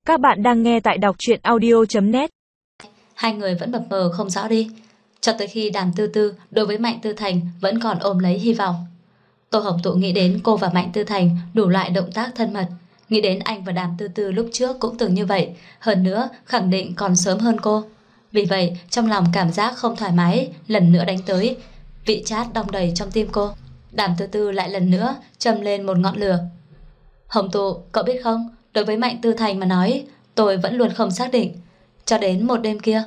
Các bạn đang nghe tại đọc truyện audio.net. Hai người vẫn mập mờ không rõ đi, cho tới khi Đàm Tư Tư đối với Mạnh Tư Thành vẫn còn ôm lấy hy vọng. Tô Hồng Tụ nghĩ đến cô và Mạnh Tư Thành đủ loại động tác thân mật, nghĩ đến anh và Đàm Tư Tư lúc trước cũng từng như vậy, hơn nữa khẳng định còn sớm hơn cô. Vì vậy trong lòng cảm giác không thoải mái lần nữa đánh tới, vị chát đong đầy trong tim cô. Đàm Tư Tư lại lần nữa châm lên một ngọn lửa. Hồng Tụ, cậu biết không, đối với Mạnh Tư Thành mà nói, tôi vẫn luôn không xác định, cho đến một đêm kia.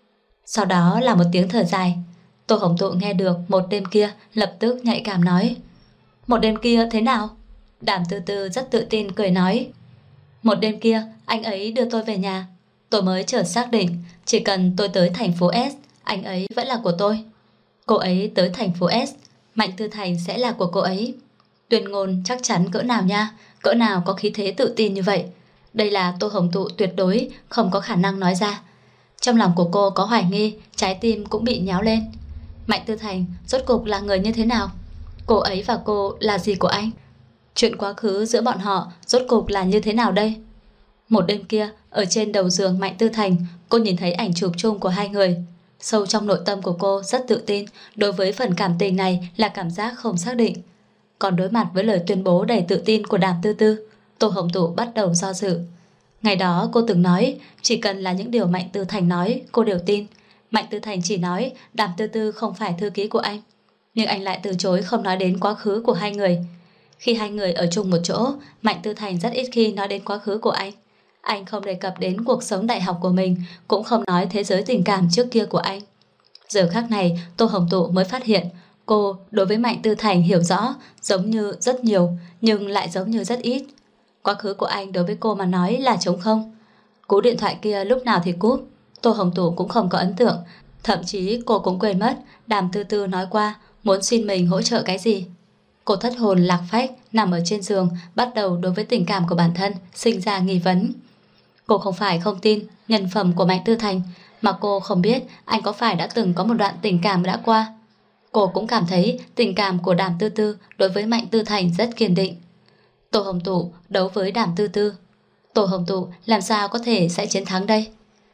Sau đó là một tiếng thở dài. Tô Hồng Tụ nghe được một đêm kia, lập tức nhạy cảm nói: một đêm kia thế nào? Đàm Tư Tư rất tự tin cười nói: một đêm kia anh ấy đưa tôi về nhà, tôi mới chợt xác định chỉ cần tôi tới thành phố S, anh ấy vẫn là của tôi. Cô ấy tới thành phố S, Mạnh Tư Thành sẽ là của cô ấy. Tuyên ngôn chắc chắn cỡ nào nha, cỡ nào có khí thế tự tin như vậy. Đây là Tô Hồng Tụ tuyệt đối không có khả năng nói ra. Trong lòng của cô có hoài nghi, trái tim cũng bị nháo lên. Mạnh Tư Thành rốt cục là người như thế nào? Cô ấy và cô là gì của anh? Chuyện quá khứ giữa bọn họ rốt cục là như thế nào đây? Một đêm kia, ở trên đầu giường Mạnh Tư Thành, cô nhìn thấy ảnh chụp chung của hai người. Sâu trong nội tâm của cô rất tự tin, đối với phần cảm tình này là cảm giác không xác định. Còn đối mặt với lời tuyên bố đầy tự tin của Đàm Tư Tư, Tô Hồng Tụ bắt đầu do dự. Ngày đó cô từng nói, chỉ cần là những điều Mạnh Tư Thành nói, cô đều tin. Mạnh Tư Thành chỉ nói Đàm Tư Tư không phải thư ký của anh, nhưng anh lại từ chối không nói đến quá khứ của hai người. Khi hai người ở chung một chỗ, Mạnh Tư Thành rất ít khi nói đến quá khứ của anh. Anh không đề cập đến cuộc sống đại học của mình, cũng không nói thế giới tình cảm trước kia của anh. Giờ khắc này, Tô Hồng Tụ mới phát hiện cô đối với Mạnh Tư Thành hiểu rõ, giống như rất nhiều, nhưng lại giống như rất ít. Quá khứ của anh đối với cô mà nói là trống không. Cú điện thoại kia lúc nào thì cúp, Tô Hồng Tụ cũng không có ấn tượng. Thậm chí cô cũng quên mất Đàm Tư Tư nói qua muốn xin mình hỗ trợ cái gì. Cô thất hồn lạc phách nằm ở trên giường, bắt đầu đối với tình cảm của bản thân sinh ra nghi vấn. Cô không phải không tin nhân phẩm của Mạnh Tư Thành, mà cô không biết anh có phải đã từng có một đoạn tình cảm đã qua. Cô cũng cảm thấy tình cảm của Đàm Tư Tư đối với Mạnh Tư Thành rất kiên định. Tô Hồng Tụ đấu với Đàm Tư Tư, Tô Hồng Tụ làm sao có thể sẽ chiến thắng đây?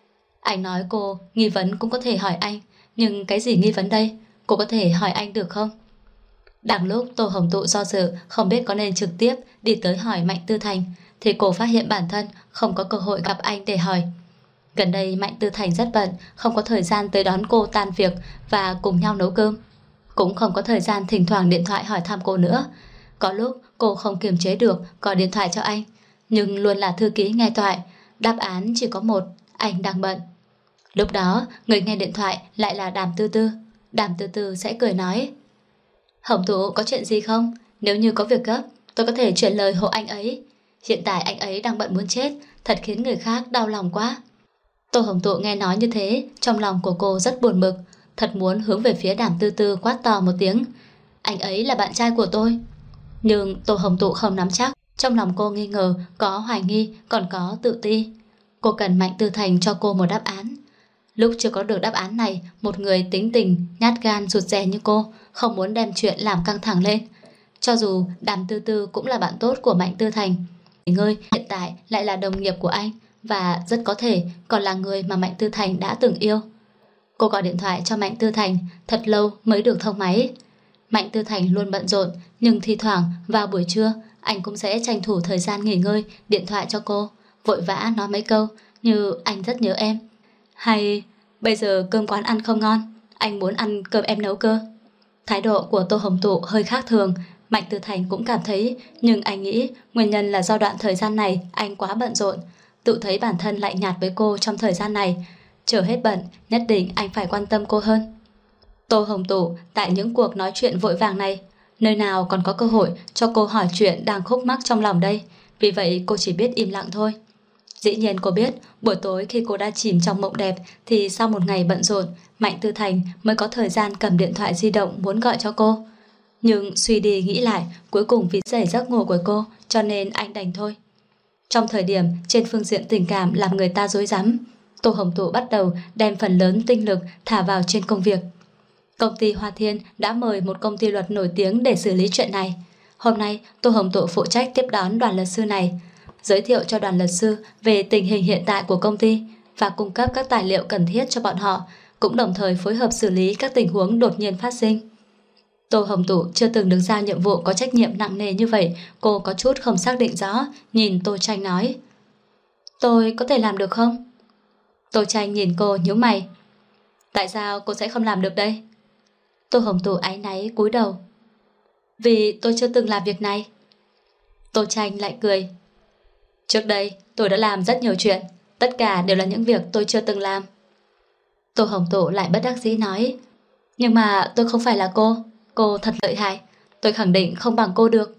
Anh nói cô nghi vấn cũng có thể hỏi anh, nhưng cái gì nghi vấn đây? Cô có thể hỏi anh được không? Đang lúc Tô Hồng Tụ do dự không biết có nên trực tiếp đi tới hỏi Mạnh Tư Thành, thì cô phát hiện bản thân không có cơ hội gặp anh để hỏi. Gần đây Mạnh Tư Thành rất bận, không có thời gian tới đón cô tan việc và cùng nhau nấu cơm, cũng không có thời gian thỉnh thoảng điện thoại hỏi thăm cô nữa. Có lúc cô không kiềm chế được gọi điện thoại cho anh, nhưng luôn là thư ký nghe thoại, đáp án chỉ có một: anh đang bận. Lúc đó người nghe điện thoại lại là Đàm Tư Tư. Đàm Tư Tư sẽ cười nói: Hồng Tụ có chuyện gì không? Nếu như có việc gấp, tôi có thể chuyển lời hộ anh ấy. Hiện tại anh ấy đang bận muốn chết, thật khiến người khác đau lòng quá. Tô Hồng Tụ nghe nói như thế, trong lòng của cô rất buồn bực, thật muốn hướng về phía Đàm Tư Tư quát to một tiếng: anh ấy là bạn trai của tôi. Nhưng Tô Hồng Tụ không nắm chắc, trong lòng cô nghi ngờ, có hoài nghi, còn có tự ti. Cô cần Mạnh Tư Thành cho cô một đáp án. Lúc chưa có được đáp án này, một người tính tình, nhát gan, rụt rè như cô không muốn đem chuyện làm căng thẳng lên. Cho dù Đàm Tư Tư cũng là bạn tốt của Mạnh Tư Thành, nghỉ ngơi hiện tại lại là đồng nghiệp của anh, và rất có thể còn là người mà Mạnh Tư Thành đã từng yêu. Cô gọi điện thoại cho Mạnh Tư Thành thật lâu mới được thông máy. Mạnh Tư Thành luôn bận rộn, nhưng thi thoảng vào buổi trưa anh cũng sẽ tranh thủ thời gian nghỉ ngơi điện thoại cho cô, vội vã nói mấy câu như anh rất nhớ em, hay bây giờ cơm quán ăn không ngon, anh muốn ăn cơm em nấu cơ. Thái độ của Tô Hồng Tụ hơi khác thường, Mạnh Tư Thành cũng cảm thấy, nhưng anh nghĩ nguyên nhân là do đoạn thời gian này anh quá bận rộn, tự thấy bản thân lại nhạt với cô trong thời gian này. Chờ hết bận, nhất định anh phải quan tâm cô hơn. Tô Hồng Tụ tại những cuộc nói chuyện vội vàng này, nơi nào còn có cơ hội cho cô hỏi chuyện đang khúc mắc trong lòng đây. Vì vậy cô chỉ biết im lặng thôi. Dĩ nhiên cô biết buổi tối khi cô đã chìm trong mộng đẹp, thì sau một ngày bận rộn, Mạnh Tư Thành mới có thời gian cầm điện thoại di động muốn gọi cho cô. Nhưng suy đi nghĩ lại, cuối cùng vì dày giấc ngủ của cô, cho nên anh đành thôi. Trong thời điểm trên phương diện tình cảm làm người ta rối rắm, Tô Hồng Tụ bắt đầu đem phần lớn tinh lực thả vào trên công việc. Công ty Hoa Thiên đã mời một công ty luật nổi tiếng để xử lý chuyện này. Hôm nay Tô Hồng Tụ phụ trách tiếp đón đoàn luật sư này. giới thiệu cho đoàn luật sư về tình hình hiện tại của công ty và cung cấp các tài liệu cần thiết cho bọn họ, cũng đồng thời phối hợp xử lý các tình huống đột nhiên phát sinh. Tô Hồng Tụ chưa từng được giao nhiệm vụ có trách nhiệm nặng nề như vậy, cô có chút không xác định rõ, nhìn Tô Tranh nói: "Tôi có thể làm được không?" Tô Tranh nhìn cô nhíu mày: "Tại sao cô sẽ không làm được đây?" Tô Hồng Tụ áy náy cúi đầu: "Vì tôi chưa từng làm việc này." Tô Tranh lại cười: "Trước đây tôi đã làm rất nhiều chuyện, tất cả đều là những việc tôi chưa từng làm." Tô Hồng Tụ lại bất đắc dĩ nói: "Nhưng mà tôi không phải là cô thật lợi hại, tôi khẳng định không bằng cô được."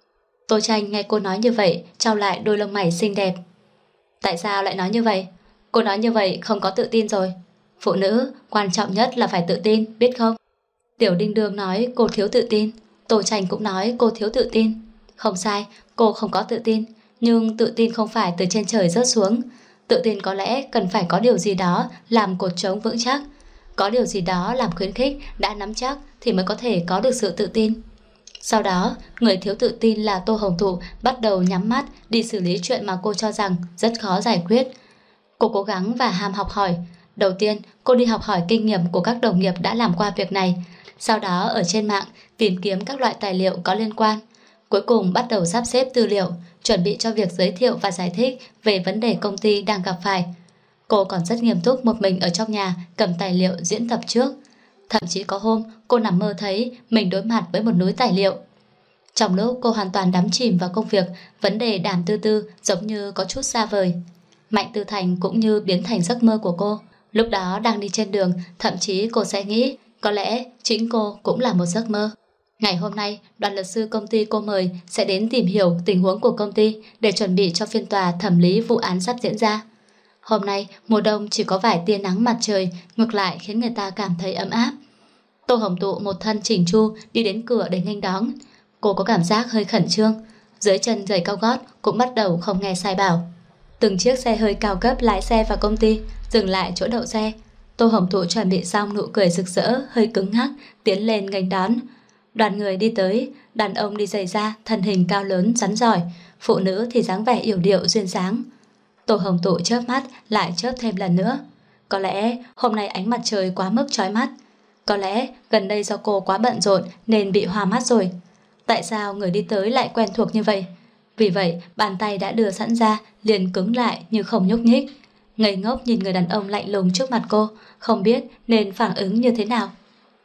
Tô Tranh nghe cô nói như vậy, chau lại đôi lông mày xinh đẹp: "Tại sao lại nói như vậy? Cô nói như vậy không có tự tin rồi. Phụ nữ quan trọng nhất là phải tự tin, biết không?" Tiểu Đinh Đương nói cô thiếu tự tin, Tô Tranh cũng nói cô thiếu tự tin. Không sai, cô không có tự tin, nhưng tự tin không phải từ trên trời rớt xuống. Tự tin có lẽ cần phải có điều gì đó làm cột trống vững chắc, có điều gì đó làm khuyến khích, đã nắm chắc thì mới có thể có được sự tự tin. Sau đó, người thiếu tự tin là Tô Hồng Thụ bắt đầu nhắm mắt đi xử lý chuyện mà cô cho rằng rất khó giải quyết. Cô cố gắng và ham học hỏi. Đầu tiên, cô đi học hỏi kinh nghiệm của các đồng nghiệp đã làm qua việc này. Sau đó ở trên mạng tìm kiếm các loại tài liệu có liên quan. Cuối cùng bắt đầu sắp xếp tư liệu, chuẩn bị cho việc giới thiệu và giải thích về vấn đề công ty đang gặp phải. Cô còn rất nghiêm túc một mình ở trong nhà cầm tài liệu diễn tập trước. Thậm chí có hôm cô nằm mơ thấy mình đối mặt với một núi tài liệu. Trong lúc cô hoàn toàn đắm chìm vào công việc, vấn đề Đàm Tư Tư giống như có chút xa vời. Mạnh Tư Thành cũng như biến thành giấc mơ của cô. Lúc đó đang đi trên đường, thậm chí cô sẽ nghĩ có lẽ chính cô cũng là một giấc mơ. Ngày hôm nay, đoàn luật sư công ty cô mời sẽ đến tìm hiểu tình huống của công ty để chuẩn bị cho phiên tòa thẩm lý vụ án sắp diễn ra. Hôm nay, mùa đông chỉ có vài tia nắng mặt trời, ngược lại khiến người ta cảm thấy ấm áp. Tô Hồng Tụ một thân chỉnh chu đi đến cửa để nghênh đón. Cô có cảm giác hơi khẩn trương, dưới chân giày cao gót cũng bắt đầu không nghe sai bảo. Từng chiếc xe hơi cao cấp lái xe vào công ty, dừng lại chỗ đậu xe. Tô Hồng Thụ chuẩn bị xong nụ cười rực rỡ, hơi cứng ngắc, tiến lên nghênh đón. Đoàn người đi tới, đàn ông đi giày da, thân hình cao lớn, rắn giỏi, phụ nữ thì dáng vẻ yểu điệu duyên dáng. Tô Hồng Tụ chớp mắt, lại chớp thêm lần nữa. Có lẽ hôm nay ánh mặt trời quá mức chói mắt. Có lẽ gần đây do cô quá bận rộn nên bị hoa mắt rồi. Tại sao người đi tới lại quen thuộc như vậy? Vì vậy, bàn tay đã đưa sẵn ra, liền cứng lại như không nhúc nhích. Ngây ngốc nhìn người đàn ông lạnh lùng trước mặt cô, không biết nên phản ứng như thế nào.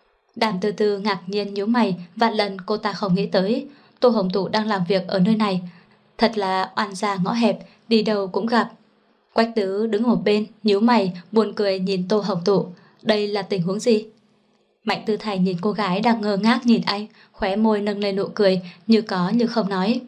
Đàm Tư Tư ngạc nhiên nhíu mày, vạn lần cô ta không nghĩ tới Tô Hồng Tụ đang làm việc ở nơi này. Thật là oan gia ngõ hẹp, đi đâu cũng gặp. Quách Tứ đứng ở một bên, nhíu mày, buồn cười nhìn Tô Hồng Tụ. Đây là tình huống gì? Mạnh Tư Thành nhìn cô gái đang ngơ ngác nhìn anh, khóe môi nâng lên nụ cười, như có như không nói.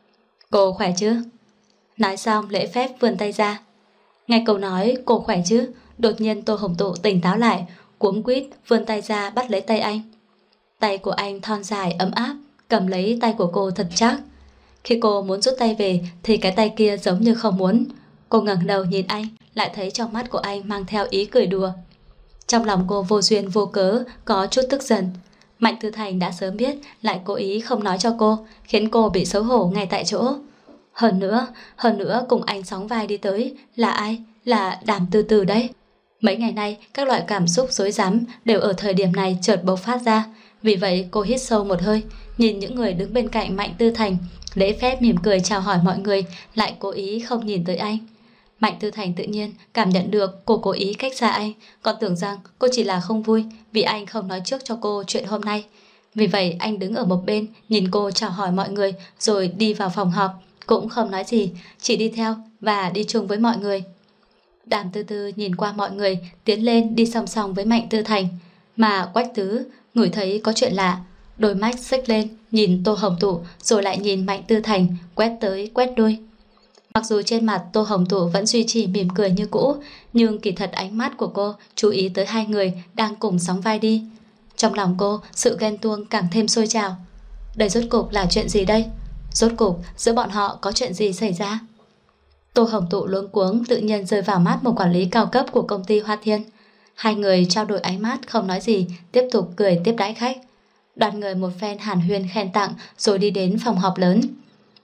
Cô khỏe chứ? Nói xong lễ phép vươn tay ra. Nghe câu nói cô khỏe chứ, đột nhiên Tô Hồng Tụ tỉnh táo lại, cuống quýt vươn tay ra bắt lấy tay anh. Tay của anh thon dài ấm áp, cầm lấy tay của cô thật chắc. Khi cô muốn rút tay về thì cái tay kia giống như không muốn. Cô ngẩng đầu nhìn anh, lại thấy trong mắt của anh mang theo ý cười đùa. Trong lòng cô vô duyên vô cớ có chút tức giận. Mạnh Tư Thành đã sớm biết, lại cố ý không nói cho cô, khiến cô bị xấu hổ ngay tại chỗ. Hơn nữa cùng anh sóng vai đi tới là ai? Là Đàm Tư Tư đấy. Mấy ngày nay các loại cảm xúc rối rắm đều ở thời điểm này chợt bộc phát ra. Vì vậy cô hít sâu một hơi, nhìn những người đứng bên cạnh Mạnh Tư Thành, lễ phép mỉm cười chào hỏi mọi người, lại cố ý không nhìn tới anh. Mạnh Tư Thành tự nhiên cảm nhận được cô cố ý cách xa anh, còn tưởng rằng cô chỉ là không vui vì anh không nói trước cho cô chuyện hôm nay. Vì vậy anh đứng ở một bên nhìn cô chào hỏi mọi người rồi đi vào phòng họp, cũng không nói gì, chỉ đi theo và đi chung với mọi người. Đàm Tư Tư nhìn qua mọi người, tiến lên đi song song với Mạnh Tư Thành, mà Quách Tứ ngửi thấy có chuyện lạ, đôi mắt xích lên nhìn Tô Hồng Tụ rồi lại nhìn Mạnh Tư Thành, quét tới quét lui. Mặc dù trên mặt Tô Hồng Tụ vẫn duy trì mỉm cười như cũ, nhưng kỳ thật ánh mắt của cô chú ý tới hai người đang cùng sóng vai đi. Trong lòng cô, sự ghen tuông càng thêm sôi trào. Đây rốt cục là chuyện gì đây? Rốt cục giữa bọn họ có chuyện gì xảy ra? Tô Hồng Tụ luống cuống tự nhiên rơi vào mắt một quản lý cao cấp của công ty Hoa Thiên. Hai người trao đổi ánh mắt không nói gì, tiếp tục cười tiếp đãi khách. Đoàn người một phen hàn huyên khen tặng rồi đi đến phòng họp lớn.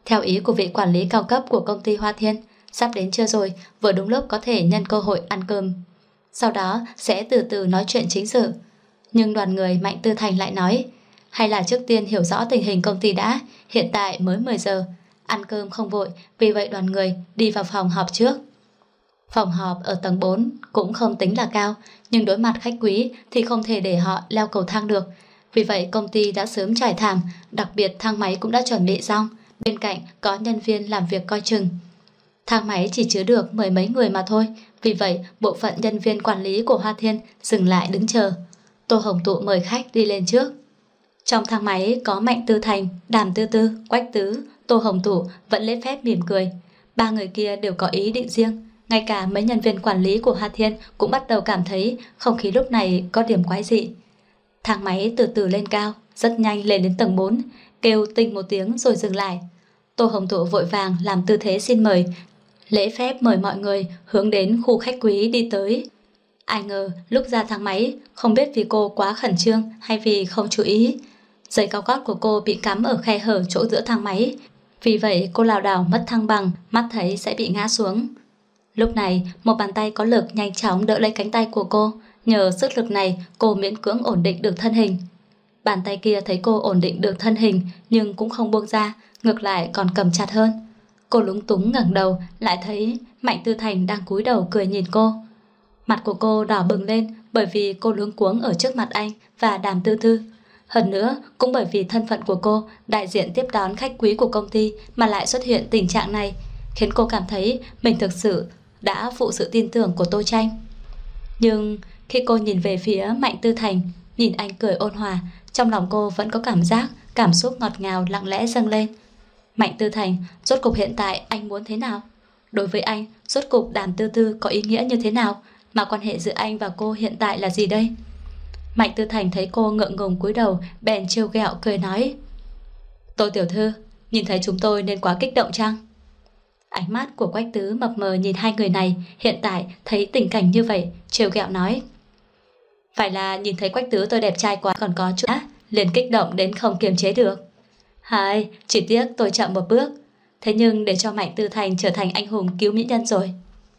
Theo ý của vị quản lý cao cấp của công ty Hoa Thiên, sắp đến trưa rồi, vừa đúng lúc có thể nhân cơ hội ăn cơm. Sau đó sẽ từ từ nói chuyện chính sự. Nhưng đoàn người Mạnh Tư Thành lại nói, hay là trước tiên hiểu rõ tình hình công ty đã, hiện tại mới 10 giờ, ăn cơm không vội, vì vậy đoàn người đi vào phòng họp trước. Phòng họp ở tầng 4 cũng không tính là cao, nhưng đối mặt khách quý thì không thể để họ leo cầu thang được. Vì vậy công ty đã sớm trải thảm, đặc biệt thang máy cũng đã chuẩn bị xong, bên cạnh có nhân viên làm việc coi chừng. Thang máy chỉ chứa được 10 mấy người mà thôi, vì vậy bộ phận nhân viên quản lý của Hoa Thiên dừng lại đứng chờ. Tô Hồng Tụ mời khách đi lên trước. Trong thang máy có Mạnh Tư Thành, Đàm Tư Tư, Quách Tứ, Tô Hồng Tụ vẫn lễ phép mỉm cười. Ba người kia đều có ý định riêng. Ngay cả mấy nhân viên quản lý của Hoa Thiên cũng bắt đầu cảm thấy không khí lúc này có điểm quái dị. Thang máy từ từ lên cao, rất nhanh lên đến tầng 4, kêu tinh một tiếng rồi dừng lại. Tô Hồng Tụ vội vàng làm tư thế xin mời, lễ phép mời mọi người hướng đến khu khách quý đi tới. Ai ngờ lúc ra thang máy, không biết vì cô quá khẩn trương hay vì không chú ý, giày cao gót của cô bị cắm ở khe hở chỗ giữa thang máy. Vì vậy cô lảo đảo mất thăng bằng, mắt thấy sẽ bị ngã xuống. Lúc này một bàn tay có lực nhanh chóng đỡ lấy cánh tay của cô. Nhờ sức lực này cô miễn cưỡng ổn định được thân hình. Bàn tay kia thấy cô ổn định được thân hình nhưng cũng không buông ra, ngược lại còn cầm chặt hơn. Cô lúng túng ngẩng đầu, lại thấy Mạnh Tư Thành đang cúi đầu cười nhìn cô. Mặt của cô đỏ bừng lên bởi vì cô luống cuống ở trước mặt anh và Đàm Tư Tư. Hơn nữa cũng bởi vì thân phận của cô, đại diện tiếp đón khách quý của công ty, mà lại xuất hiện tình trạng này, khiến cô cảm thấy mình thực sự đã phụ sự tin tưởng của Tô Tranh. Nhưng khi cô nhìn về phía Mạnh Tư Thành, nhìn anh cười ôn hòa, trong lòng cô vẫn có cảm xúc ngọt ngào lặng lẽ dâng lên. Mạnh Tư Thành, rốt cục hiện tại anh muốn thế nào? Đối với anh, rốt cục Đàm Tư Tư có ý nghĩa như thế nào? Mà quan hệ giữa anh và cô hiện tại là gì đây? Mạnh Tư Thành thấy cô ngượng ngùng cúi đầu, bèn trêu ghẹo cười nói, Tô tiểu thư, nhìn thấy chúng tôi nên quá kích động chăng? Ánh mắt của Quách Tứ mập mờ nhìn hai người này, hiện tại thấy tình cảnh như vậy, trêu ghẹo nói, phải là nhìn thấy Quách Tứ tôi đẹp trai quá, còn có chút liền kích động đến không kiềm chế được. Hai, chỉ tiếc tôi chậm một bước, thế nhưng để cho Mạnh Tư Thành trở thành anh hùng cứu mỹ nhân rồi.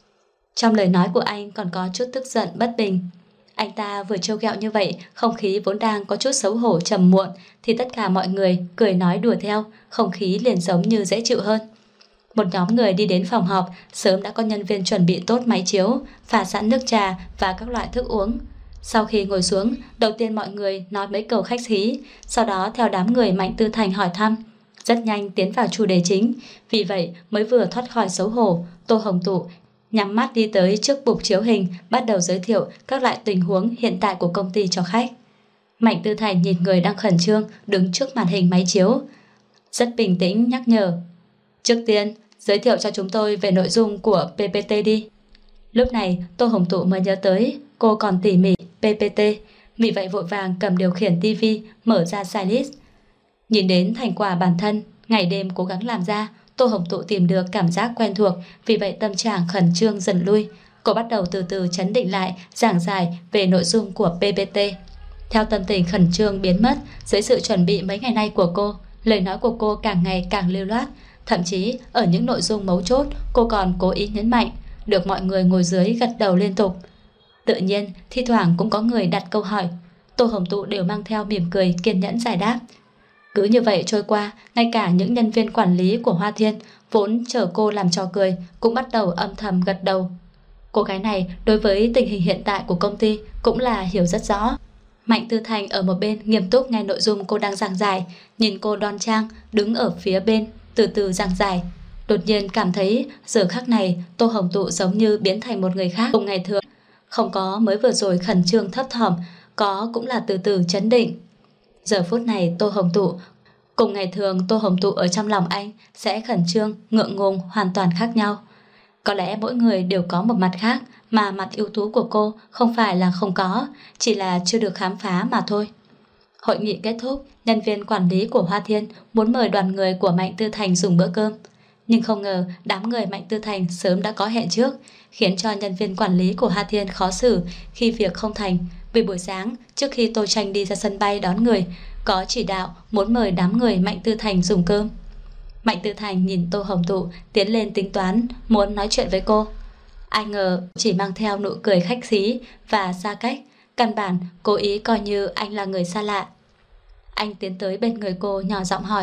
Trong lời nói của anh còn có chút tức giận bất bình. Anh ta vừa trêu ghẹo như vậy, không khí vốn đang có chút xấu hổ trầm muộn, thì tất cả mọi người cười nói đùa theo, không khí liền giống như dễ chịu hơn. Một nhóm người đi đến phòng họp, sớm đã có nhân viên chuẩn bị tốt máy chiếu, pha sẵn nước trà và các loại thức uống. Sau khi ngồi xuống, đầu tiên mọi người nói mấy câu khách khí, sau đó theo đám người Mạnh Tư Thành hỏi thăm, rất nhanh tiến vào chủ đề chính. Vì vậy mới vừa thoát khỏi xấu hổ, Tô Hồng Tụ nhắm mắt đi tới trước bục chiếu hình, bắt đầu giới thiệu các loại tình huống hiện tại của công ty cho khách. Mạnh Tư Thành nhìn người đang khẩn trương đứng trước màn hình máy chiếu, rất bình tĩnh nhắc nhở, trước tiên giới thiệu cho chúng tôi về nội dung của PPT đi. Lúc này Tô Hồng Tụ mới nhớ tới cô còn tỉ mỉ PPT, vì vậy vội vàng cầm điều khiển TV mở ra stylist. Nhìn đến thành quả bản thân ngày đêm cố gắng làm ra, Tô Hồng Tụ tìm được cảm giác quen thuộc, vì vậy tâm trạng khẩn trương dần lui. Cô bắt đầu từ từ trấn định lại, giảng giải về nội dung của PPT. Theo tâm tình khẩn trương biến mất, dưới sự chuẩn bị mấy ngày nay của cô, lời nói của cô càng ngày càng lưu loát. Thậm chí ở những nội dung mấu chốt, cô còn cố ý nhấn mạnh, được mọi người ngồi dưới gật đầu liên tục. Tự nhiên, thi thoảng cũng có người đặt câu hỏi, Tô Hồng Tụ đều mang theo mỉm cười kiên nhẫn giải đáp. Cứ như vậy trôi qua, ngay cả những nhân viên quản lý của Hoa Thiên vốn chờ cô làm trò cười cũng bắt đầu âm thầm gật đầu. Cô gái này đối với tình hình hiện tại của công ty cũng là hiểu rất rõ. Mạnh Tư Thành ở một bên nghiêm túc nghe nội dung cô đang giảng giải, nhìn cô đoan trang đứng ở phía bên từ từ giảng giải. Đột nhiên cảm thấy giờ khắc này Tô Hồng Tụ giống như biến thành một người khác. Cùng ngày thường không có mới vừa rồi khẩn trương thấp thỏm, có cũng là từ từ chấn định. Giờ phút này Tô Hồng Tụ cùng ngày thường Tô Hồng Tụ ở trong lòng anh sẽ khẩn trương, ngượng ngùng hoàn toàn khác nhau. Có lẽ mỗi người đều có một mặt khác, mà mặt ưu tú của cô không phải là không có, chỉ là chưa được khám phá mà thôi. Hội nghị kết thúc, nhân viên quản lý của Hoa Thiên muốn mời đoàn người của Mạnh Tư Thành dùng bữa cơm. Nhưng không ngờ đám người Mạnh Tư Thành sớm đã có hẹn trước, khiến cho nhân viên quản lý của Hoa Thiên khó xử khi việc không thành. Vì buổi sáng, trước khi Tô Tranh đi ra sân bay đón người, có chỉ đạo muốn mời đám người Mạnh Tư Thành dùng cơm. Mạnh Tư Thành nhìn Tô Hồng Tụ tiến lên tính toán muốn nói chuyện với cô. Ai ngờ chỉ mang theo nụ cười khách khí và xa cách, căn bản cố ý coi như anh là người xa lạ. Anh tiến tới bên người cô nhỏ giọng hỏi: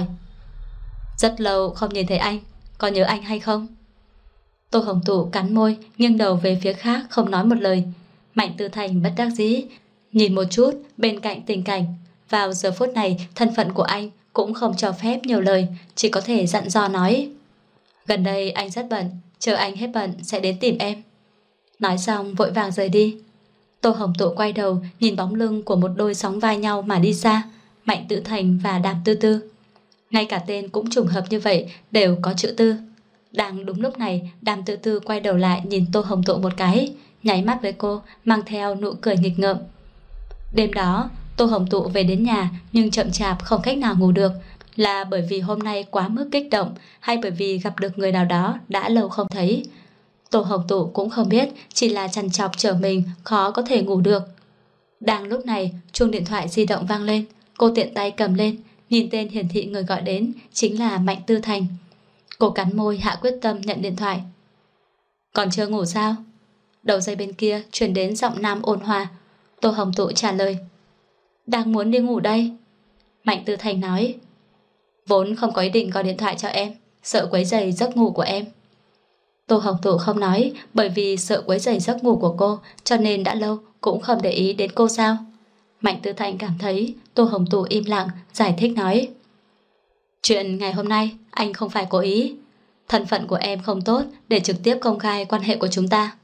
rất lâu không nhìn thấy anh, có nhớ anh hay không? Tô Hồng Tụ cắn môi, nghiêng đầu về phía khác không nói một lời. Mạnh Tư Thành bất đắc dĩ nhìn một chút bên cạnh tình cảnh. Vào giờ phút này thân phận của anh cũng không cho phép nhiều lời, chỉ có thể dặn dò nói: gần đây anh rất bận, chờ anh hết bận sẽ đến tìm em. Nói xong vội vàng rời đi. Tô Hồng Tụ quay đầu nhìn bóng lưng của một đôi sóng vai nhau mà đi xa, Mạnh Tư Thành và Đàm Tư Tư. Ngay cả tên cũng trùng hợp như vậy, đều có chữ Tư. Đang đúng lúc này, Đàm Tư Tư quay đầu lại nhìn Tô Hồng Tụ một cái, nháy mắt với cô, mang theo nụ cười nghịch ngợm. Đêm đó, Tô Hồng Tụ về đến nhà nhưng chậm chạp không cách nào ngủ được, là bởi vì hôm nay quá mức kích động hay bởi vì gặp được người nào đó đã lâu không thấy. Tô Hồng Tụ cũng không biết, chỉ là trằn trọc chờ mình khó có thể ngủ được. Đang lúc này, chuông điện thoại di động vang lên. Cô tiện tay cầm lên, nhìn tên hiển thị người gọi đến chính là Mạnh Tư Thành. Cô cắn môi hạ quyết tâm nhận điện thoại. Còn chưa ngủ sao? Đầu dây bên kia truyền đến giọng nam ôn hòa. Tô Hồng Tụ trả lời: đang muốn đi ngủ đây. Mạnh Tư Thành nói: vốn không có ý định gọi điện thoại cho em, sợ quấy rầy giấc ngủ của em. Tô Hồng Tụ không nói, bởi vì sợ quấy rầy giấc ngủ của cô, cho nên đã lâu cũng không để ý đến cô sao? Mạnh Tư Thành cảm thấy Tô Hồng Tụ im lặng, giải thích nói: chuyện ngày hôm nay anh không phải cố ý. Thân phận của em không tốt để trực tiếp công khai quan hệ của chúng ta.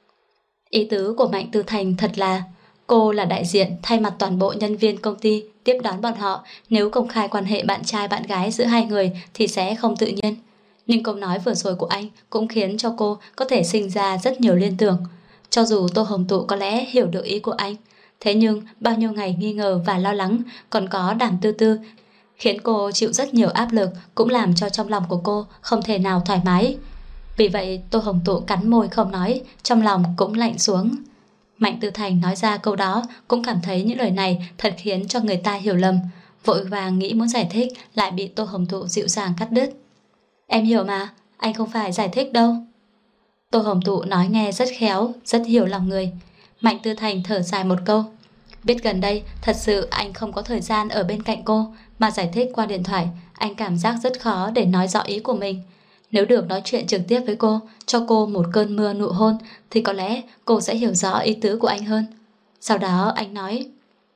Ý tứ của Mạnh Tư Thành thật là cô là đại diện thay mặt toàn bộ nhân viên công ty tiếp đón bọn họ, nếu công khai quan hệ bạn trai bạn gái giữa hai người thì sẽ không tự nhiên. Nhưng câu nói vừa rồi của anh cũng khiến cho cô có thể sinh ra rất nhiều liên tưởng. Cho dù Tô Hồng Tụ có lẽ hiểu được ý của anh, thế nhưng bao nhiêu ngày nghi ngờ và lo lắng, còn có Đàm Tư Tư, khiến cô chịu rất nhiều áp lực, cũng làm cho trong lòng của cô không thể nào thoải mái. Vì vậy Tô Hồng Tụ cắn môi không nói, trong lòng cũng lạnh xuống. Mạnh Tư Thành nói ra câu đó cũng cảm thấy những lời này thật khiến cho người ta hiểu lầm, vội vàng nghĩ muốn giải thích lại bị Tô Hồng Tụ dịu dàng cắt đứt. Em hiểu mà, anh không phải giải thích đâu. Tô Hồng Tụ nói nghe rất khéo, rất hiểu lòng người. Mạnh Tư Thành thở dài một câu. Biết gần đây thật sự anh không có thời gian ở bên cạnh cô, mà giải thích qua điện thoại anh cảm giác rất khó để nói rõ ý của mình. Nếu được nói chuyện trực tiếp với cô, cho cô một cơn mưa nụ hôn, thì có lẽ cô sẽ hiểu rõ ý tứ của anh hơn. Sau đó anh nói: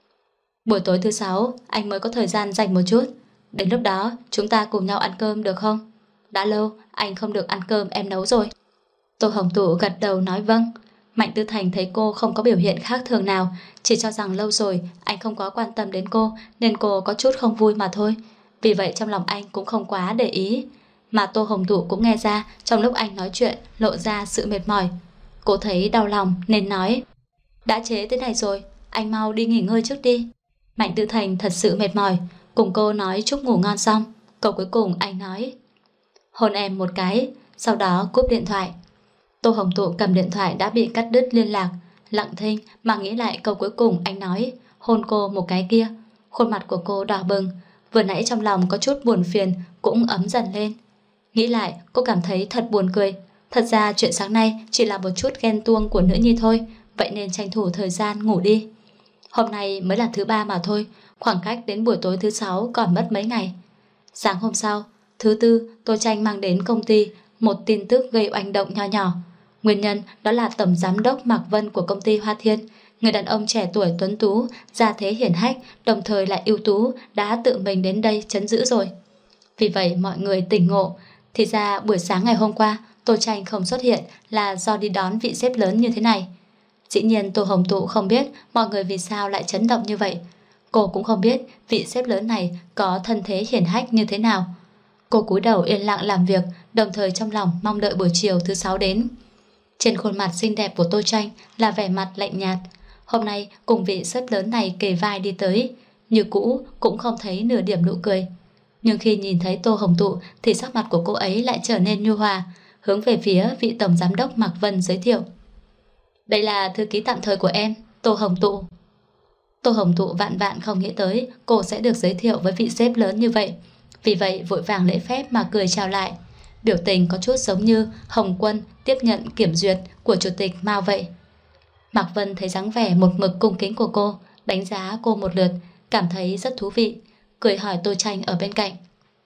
buổi tối thứ 6 anh mới có thời gian dành một chút, đến lúc đó chúng ta cùng nhau ăn cơm được không? Đã lâu anh không được ăn cơm em nấu rồi. Tô Hồng Tụ gật đầu nói vâng. Mạnh Tư Thành thấy cô không có biểu hiện khác thường nào, chỉ cho rằng lâu rồi anh không có quan tâm đến cô, nên cô có chút không vui mà thôi. Vì vậy trong lòng anh cũng không quá để ý. Mà Tô Hồng Tụ cũng nghe ra trong lúc anh nói chuyện lộ ra sự mệt mỏi. Cô thấy đau lòng nên nói: đã trễ thế này rồi, anh mau đi nghỉ ngơi trước đi. Mạnh Tư Thành thật sự mệt mỏi, cùng cô nói chúc ngủ ngon xong, câu cuối cùng anh nói: hôn em một cái, sau đó cúp điện thoại. Tô Hồng Tụ cầm điện thoại đã bị cắt đứt liên lạc, lặng thinh mà nghĩ lại câu cuối cùng anh nói, hôn cô một cái kia. Khuôn mặt của cô đỏ bừng, vừa nãy trong lòng có chút buồn phiền cũng ấm dần lên. Nghĩ lại cô cảm thấy thật buồn cười. Thật ra chuyện sáng nay chỉ là một chút ghen tuông của nữ nhi thôi, vậy nên tranh thủ thời gian ngủ đi. Hôm nay mới là thứ 3 mà thôi, khoảng cách đến buổi tối thứ 6 còn mất mấy ngày. Sáng hôm sau, thứ 4, Tô Tranh mang đến công ty một tin tức gây oanh động nho nhỏ. Nguyên nhân đó là tổng giám đốc Mạc Vân của công ty Hoa Thiên, người đàn ông trẻ tuổi tuấn tú, gia thế hiển hách, đồng thời lại ưu tú, đã tự mình đến đây trấn giữ rồi. Vì vậy mọi người tỉnh ngộ. Thì ra buổi sáng ngày hôm qua Tô Tranh không xuất hiện là do đi đón vị sếp lớn như thế này. Dĩ nhiên Tô Hồng Tụ không biết mọi người vì sao lại chấn động như vậy. Cô cũng không biết vị sếp lớn này có thân thế hiển hách như thế nào. Cô cúi đầu yên lặng làm việc, đồng thời trong lòng mong đợi buổi chiều thứ 6 đến. Trên khuôn mặt xinh đẹp của Tô Tranh là vẻ mặt lạnh nhạt. Hôm nay cùng vị sếp lớn này kề vai đi tới, như cũ cũng không thấy nửa điểm nụ cười. Nhưng khi nhìn thấy Tô Hồng Tụ thì sắc mặt của cô ấy lại trở nên nhu hòa, hướng về phía vị tổng giám đốc Mạc Vân giới thiệu: đây là thư ký tạm thời của em, Tô Hồng Tụ. Tô Hồng Tụ vạn vạn không nghĩ tới cô sẽ được giới thiệu với vị sếp lớn như vậy. vì vậy vội vàng lễ phép mà cười chào lại. Biểu tình có chút giống như Hồng Quân tiếp nhận kiểm duyệt của chủ tịch Mao vậy. Mạc Vân thấy dáng vẻ một mực cung kính của cô, đánh giá cô một lượt, cảm thấy rất thú vị, cười hỏi Tô Tranh ở bên cạnh.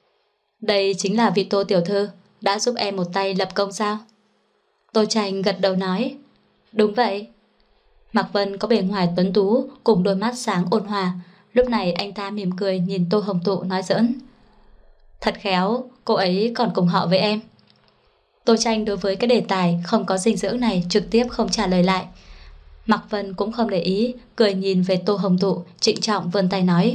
Đây chính là vị Tô tiểu thư đã giúp em một tay lập công sao? Tô Tranh gật đầu nói, đúng vậy. Mạc Vân có bề ngoài tuấn tú cùng đôi mắt sáng ôn hòa. Lúc này anh ta mỉm cười nhìn Tô Hồng Tụ nói giỡn, thật khéo, cô ấy còn cùng họ với em. Tô Tranh đối với cái đề tài không có dinh dưỡng này trực tiếp không trả lời lại. Mạc Vân cũng không để ý, cười nhìn về Tô Hồng Tụ, trịnh trọng vươn tay nói,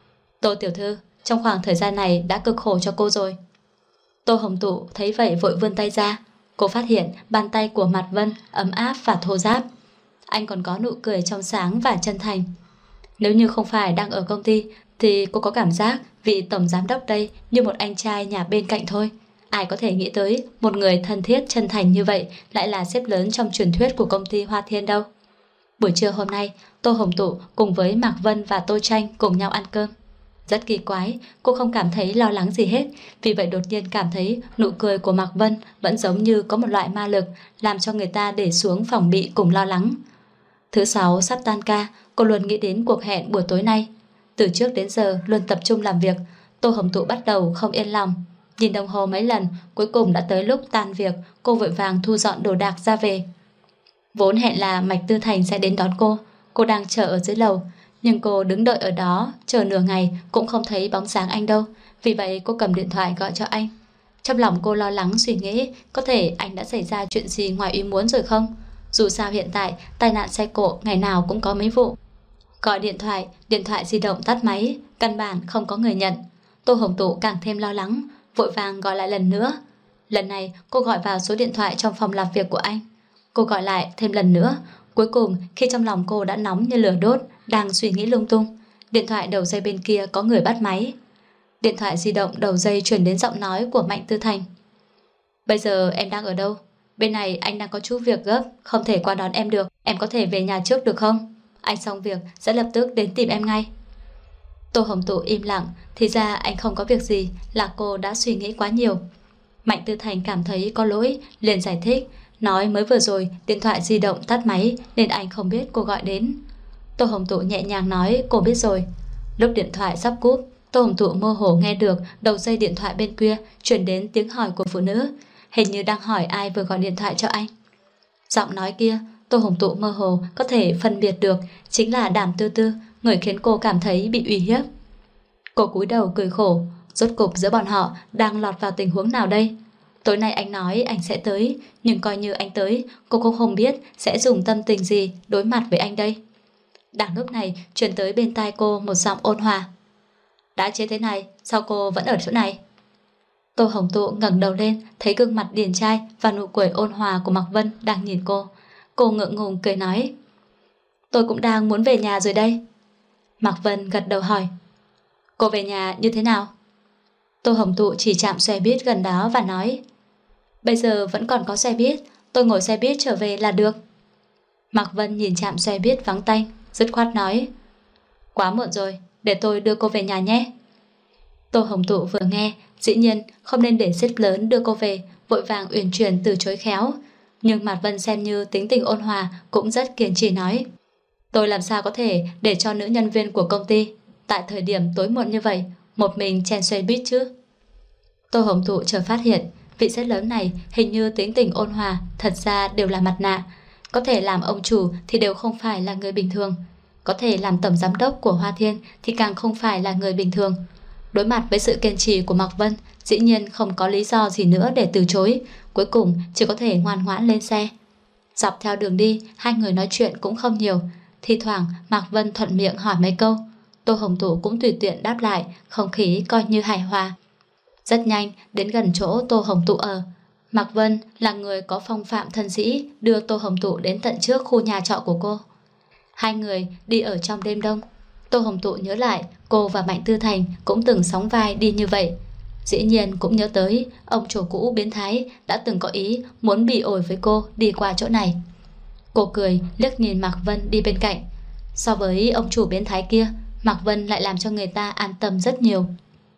Tô tiểu thư, trong khoảng thời gian này đã cực khổ cho cô rồi. Tô Hồng Tụ thấy vậy vội vươn tay ra. Cô phát hiện bàn tay của Mạc Vân ấm áp và thô ráp. Anh còn có nụ cười trong sáng và chân thành. Nếu như không phải đang ở công ty thì cô có cảm giác vị tổng giám đốc đây như một anh trai nhà bên cạnh thôi. Ai có thể nghĩ tới một người thân thiết chân thành như vậy lại là sếp lớn trong truyền thuyết của công ty Hoa Thiên đâu. Buổi trưa hôm nay, Tô Hồng Tụ cùng với Mạc Vân và Tô Tranh cùng nhau ăn cơm. Rất kỳ quái, cô không cảm thấy lo lắng gì hết, vì vậy đột nhiên cảm thấy nụ cười của Mạc Vân vẫn giống như có một loại ma lực làm cho người ta để xuống phòng bị cùng lo lắng. Thứ sáu sắp tan ca, cô luôn nghĩ đến cuộc hẹn buổi tối nay. Từ trước đến giờ luôn tập trung làm việc, Tô Hồng Tụ bắt đầu không yên lòng. Nhìn đồng hồ mấy lần, cuối cùng đã tới lúc tan việc, cô vội vàng thu dọn đồ đạc ra về. Vốn hẹn là Mạch Tư Thành sẽ đến đón cô đang chờ ở dưới lầu. Nhưng cô đứng đợi ở đó chờ nửa ngày cũng không thấy bóng dáng anh đâu. Vì vậy cô cầm điện thoại gọi cho anh. Trong lòng cô lo lắng suy nghĩ có thể anh đã xảy ra chuyện gì ngoài ý muốn rồi không. Dù sao hiện tại tai nạn xe cộ ngày nào cũng có mấy vụ. Gọi điện thoại di động tắt máy, căn bản không có người nhận. Tô Hồng Tụ càng thêm lo lắng, vội vàng gọi lại lần nữa. Lần này cô gọi vào số điện thoại trong phòng làm việc của anh. Cô gọi lại thêm lần nữa. Cuối cùng khi trong lòng cô đã nóng như lửa đốt, đang suy nghĩ lung tung, điện thoại đầu dây bên kia có người bắt máy. Điện thoại di động đầu dây truyền đến giọng nói của Mạnh Tư Thành. Bây giờ em đang ở đâu? Bên này anh đang có chút việc gấp, không thể qua đón em được. Em có thể về nhà trước được không? Anh xong việc sẽ lập tức đến tìm em ngay. Tô Hồng Tụ im lặng. Thì ra anh không có việc gì, là cô đã suy nghĩ quá nhiều. Mạnh Tư Thành cảm thấy có lỗi, liền giải thích, nói mới vừa rồi điện thoại di động tắt máy nên anh không biết cô gọi đến. Tô Hồng Tụ nhẹ nhàng nói cô biết rồi. Lúc điện thoại sắp cúp, Tô Hồng Tụ mơ hồ nghe được đầu dây điện thoại bên kia chuyển đến tiếng hỏi của phụ nữ, hình như đang hỏi ai vừa gọi điện thoại cho anh. Giọng nói kia Tô Hồng Tụ mơ hồ có thể phân biệt được chính là Đàm Tư Tư, người khiến cô cảm thấy bị uy hiếp. Cô cúi đầu cười khổ, rốt cục giữa bọn họ đang lọt vào tình huống nào đây? Tối nay anh nói anh sẽ tới, nhưng coi như anh tới, cô cũng không biết sẽ dùng tâm tình gì đối mặt với anh đây. Đang lúc này truyền tới bên tai cô một giọng ôn hòa. Đã chế thế này, sao cô vẫn ở chỗ này? Tô Hồng Tụ ngẩng đầu lên, thấy gương mặt điển trai và nụ cười ôn hòa của Mạc Vân đang nhìn cô. Cô ngượng ngùng cười nói, tôi cũng đang muốn về nhà rồi đây. Mạc Vân gật đầu hỏi, cô về nhà như thế nào? Tô Hồng Tụ chỉ chạm xe buýt gần đó và nói, bây giờ vẫn còn có xe buýt, tôi ngồi xe buýt trở về là được. Mạc Vân nhìn trạm xe buýt vắng tanh, dứt khoát nói, quá muộn rồi, để tôi đưa cô về nhà nhé. Tô Hồng Tụ vừa nghe, dĩ nhiên không nên để sếp lớn đưa cô về, vội vàng uyển chuyển từ chối khéo. Nhưng Mạc Vân xem như tính tình ôn hòa, cũng rất kiên trì nói, tôi làm sao có thể để cho nữ nhân viên của công ty tại thời điểm tối muộn như vậy một mình chen xe buýt chứ. Tô Hồng Tụ chợt phát hiện vị sếp lớn này hình như tính tình ôn hòa thật ra đều là mặt nạ. Có thể làm ông chủ thì đều không phải là người bình thường, có thể làm tổng giám đốc của Hoa Thiên thì càng không phải là người bình thường. Đối mặt với sự kiên trì của Mạc Vân, dĩ nhiên không có lý do gì nữa để từ chối, cuối cùng chỉ có thể ngoan ngoãn lên xe. Dọc theo đường đi, hai người nói chuyện cũng không nhiều, thi thoảng Mạc Vân thuận miệng hỏi mấy câu, Tô Hồng Tụ cũng tùy tiện đáp lại, không khí coi như hài hòa. Rất nhanh đến gần chỗ Tô Hồng Tụ ở. Mạc Vân là người có phong phạm thân sĩ, đưa Tô Hồng Tụ đến tận trước khu nhà trọ của cô. Hai người đi ở trong đêm đông. Tô Hồng Tụ nhớ lại cô và Mạnh Tư Thành cũng từng sóng vai đi như vậy. Dĩ nhiên cũng nhớ tới ông chủ cũ biến thái đã từng có ý muốn bị ổi với cô đi qua chỗ này. Cô cười liếc nhìn Mạc Vân đi bên cạnh. So với ông chủ biến thái kia, Mạc Vân lại làm cho người ta an tâm rất nhiều.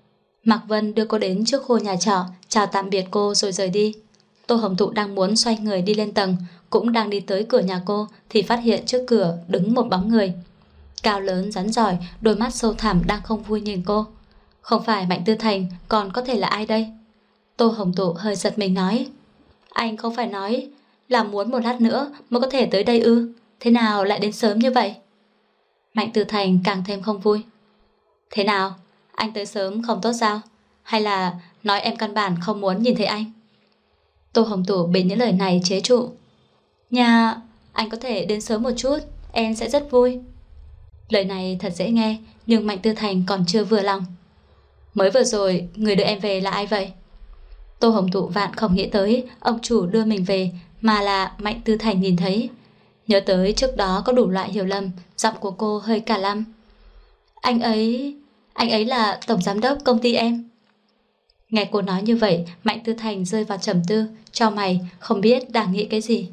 Mạc Vân đưa cô đến trước khu nhà trọ, chào tạm biệt cô rồi rời đi. Tô Hồng Thụ đang muốn xoay người đi lên tầng, cũng đang đi tới cửa nhà cô thì phát hiện trước cửa đứng một bóng người. Cao lớn rắn rỏi, đôi mắt sâu thẳm đang không vui nhìn cô. Không phải Mạnh Tư Thành, còn có thể là ai đây? Tô Hồng Thụ hơi giật mình nói, anh không phải nói là muốn một lát nữa mới có thể tới đây ư? Thế nào lại đến sớm như vậy? Mạnh Tư Thành càng thêm không vui. Thế nào? Anh tới sớm không tốt sao? Hay là nói em căn bản không muốn nhìn thấy anh? Tô Hồng Thụ bị những lời này chế trụ. Nhà, anh có thể đến sớm một chút, em sẽ rất vui. Lời này thật dễ nghe, nhưng Mạnh Tư Thành còn chưa vừa lòng. Mới vừa rồi, người đưa em về là ai vậy? Tô Hồng Thụ vạn không nghĩ tới ông chủ đưa mình về, mà là Mạnh Tư Thành nhìn thấy. Nhớ tới trước đó có đủ loại hiểu lầm, giọng của cô hơi cả lăm. Anh ấy là tổng giám đốc công ty em. Nghe cô nói như vậy, Mạnh Tư Thành rơi vào trầm tư, chau mày, không biết đang nghĩ cái gì.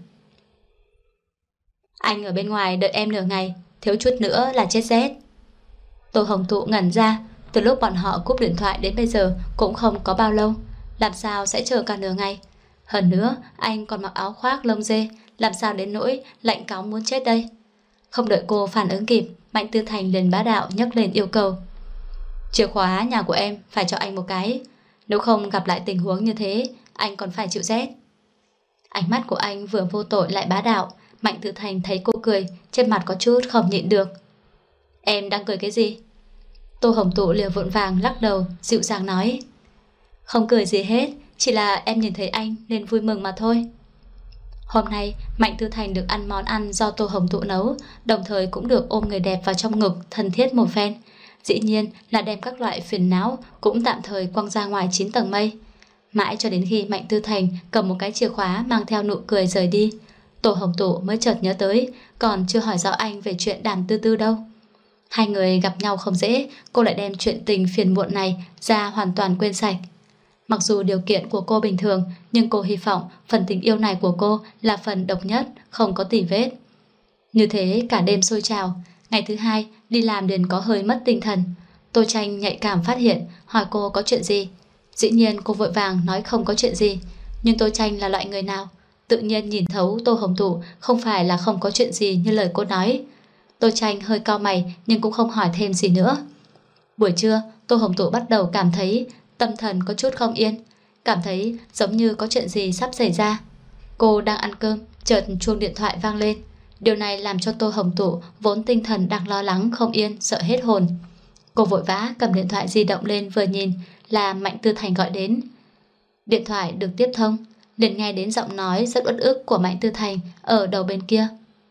Anh ở bên ngoài đợi em nửa ngày, thiếu chút nữa là chết rét. Tô Hồng Thụ ngẩn ra, từ lúc bọn họ cúp điện thoại đến bây giờ cũng không có bao lâu, làm sao sẽ chờ cả nửa ngày? Hơn nữa, anh còn mặc áo khoác lông dê, làm sao đến nỗi lạnh cóng muốn chết đây? Không đợi cô phản ứng kịp, Mạnh Tư Thành liền bá đạo nhấc lên yêu cầu. Chìa khóa nhà của em phải cho anh một cái, nếu không gặp lại tình huống như thế, anh còn phải chịu rét. Ánh mắt của anh vừa vô tội lại bá đạo. Mạnh Tư Thành thấy cô cười, trên mặt có chút không nhịn được. Em đang cười cái gì? Tô Hồng Thụ liều vội vàng lắc đầu, dịu dàng nói. Không cười gì hết, chỉ là em nhìn thấy anh nên vui mừng mà thôi. Hôm nay Mạnh Tư Thành được ăn món ăn do Tô Hồng Thụ nấu, đồng thời cũng được ôm người đẹp vào trong ngực, thân thiết một phen. Dĩ nhiên là đem các loại phiền não cũng tạm thời quăng ra ngoài 9 tầng mây. Mãi cho đến khi Mạnh Tư Thành cầm một cái chìa khóa mang theo nụ cười rời đi, Tô Hồng Thụ mới chợt nhớ tới còn chưa hỏi rõ anh về chuyện Đàm Tư Tư đâu. Hai người gặp nhau không dễ, cô lại đem chuyện tình phiền muộn này ra hoàn toàn quên sạch. Mặc dù điều kiện của cô bình thường, nhưng cô hy vọng phần tình yêu này của cô là phần độc nhất, không có tỉ vết. Như thế cả đêm sôi trào. Ngày thứ hai đi làm liền có hơi mất tinh thần. Tô Tranh nhạy cảm phát hiện, hỏi cô có chuyện gì. Dĩ nhiên cô vội vàng nói không có chuyện gì. Nhưng Tô Tranh là loại người nào? Tự nhiên nhìn thấu Tô Hồng Thụ không phải là không có chuyện gì như lời cô nói. Tô Tranh hơi cau mày nhưng cũng không hỏi thêm gì nữa. Buổi trưa Tô Hồng Thụ bắt đầu cảm thấy tâm thần có chút không yên, cảm thấy giống như có chuyện gì sắp xảy ra. Cô đang ăn cơm, chợt chuông điện thoại vang lên. Điều này làm cho Tô Hồng Thụ vốn tinh thần đang lo lắng không yên, sợ hết hồn. Cô vội vã cầm điện thoại di động lên, vừa nhìn là Mạnh Tư Thành gọi đến. Điện thoại được tiếp thông, liền nghe đến giọng nói rất uất ức của Mạnh Tư Thành ở đầu bên kia.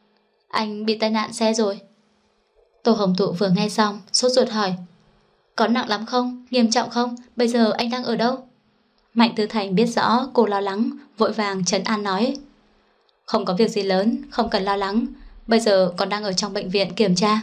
Anh bị tai nạn xe rồi. Tô Hồng Thụ vừa nghe xong sốt ruột hỏi, có nặng lắm không? Nghiêm trọng không? Bây giờ anh đang ở đâu? Mạnh Tư Thành biết rõ cô lo lắng, vội vàng trấn an nói, không có việc gì lớn, không cần lo lắng, bây giờ còn đang ở trong bệnh viện kiểm tra.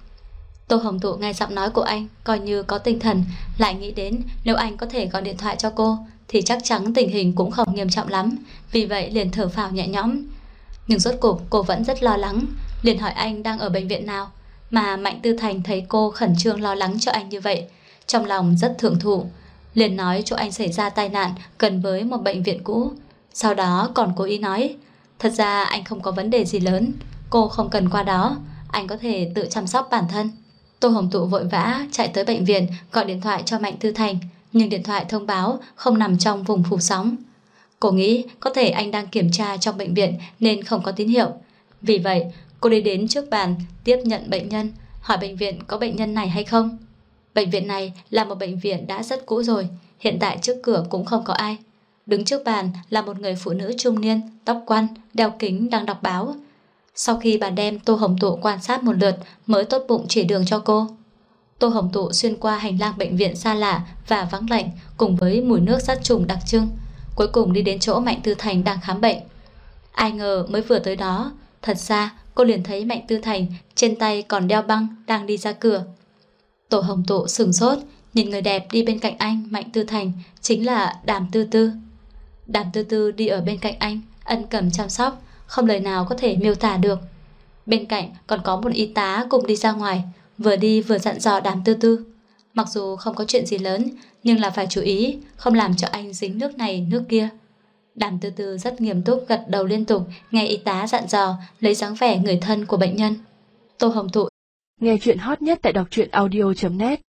Tô Hồng Thụ nghe giọng nói của anh coi như có tinh thần, lại nghĩ đến nếu anh có thể gọi điện thoại cho cô thì chắc chắn tình hình cũng không nghiêm trọng lắm, vì vậy liền thở phào nhẹ nhõm. Nhưng rốt cuộc cô vẫn rất lo lắng, liền hỏi anh đang ở bệnh viện nào. Mà Mạnh Tư Thành thấy cô khẩn trương lo lắng cho anh như vậy, trong lòng rất thưởng thụ, liền nói chỗ anh xảy ra tai nạn gần với một bệnh viện cũ. Sau đó còn cố ý nói, thật ra anh không có vấn đề gì lớn, cô không cần qua đó, anh có thể tự chăm sóc bản thân. Tô Hồng Thụ vội vã chạy tới bệnh viện gọi điện thoại cho Mạnh Tư Thành, nhưng điện thoại thông báo không nằm trong vùng phủ sóng. Cô nghĩ có thể anh đang kiểm tra trong bệnh viện nên không có tín hiệu. Vì vậy cô đi đến trước bàn tiếp nhận bệnh nhân, hỏi bệnh viện có bệnh nhân này hay không. Bệnh viện này là một bệnh viện đã rất cũ rồi, hiện tại trước cửa cũng không có ai. Đứng trước bàn là một người phụ nữ trung niên, tóc quăn, đeo kính đang đọc báo. Sau khi bà đem Tô Hồng Thụ quan sát một lượt mới tốt bụng chỉ đường cho cô. Tô Hồng Thụ xuyên qua hành lang bệnh viện xa lạ và vắng lạnh cùng với mùi nước sát trùng đặc trưng, cuối cùng đi đến chỗ Mạnh Tư Thành đang khám bệnh. Ai ngờ mới vừa tới đó, thật ra cô liền thấy Mạnh Tư Thành trên tay còn đeo băng đang đi ra cửa. Tô Hồng Thụ sửng sốt, nhìn người đẹp đi bên cạnh anh Mạnh Tư Thành chính là Đàm Tư Tư. Đàm Tư Tư đi ở bên cạnh anh, ân cần chăm sóc, không lời nào có thể miêu tả được. Bên cạnh còn có một y tá cùng đi ra ngoài, vừa đi vừa dặn dò Đàm Tư Tư, Mặc dù không có chuyện gì lớn, nhưng là phải chú ý không làm cho anh dính nước này nước kia. Đàm Tư Tư rất nghiêm túc gật đầu liên tục, nghe y tá dặn dò, lấy dáng vẻ người thân của bệnh nhân. Tô Hồng Thụ Nghe chuyện hot nhất tại đọc truyện audio.net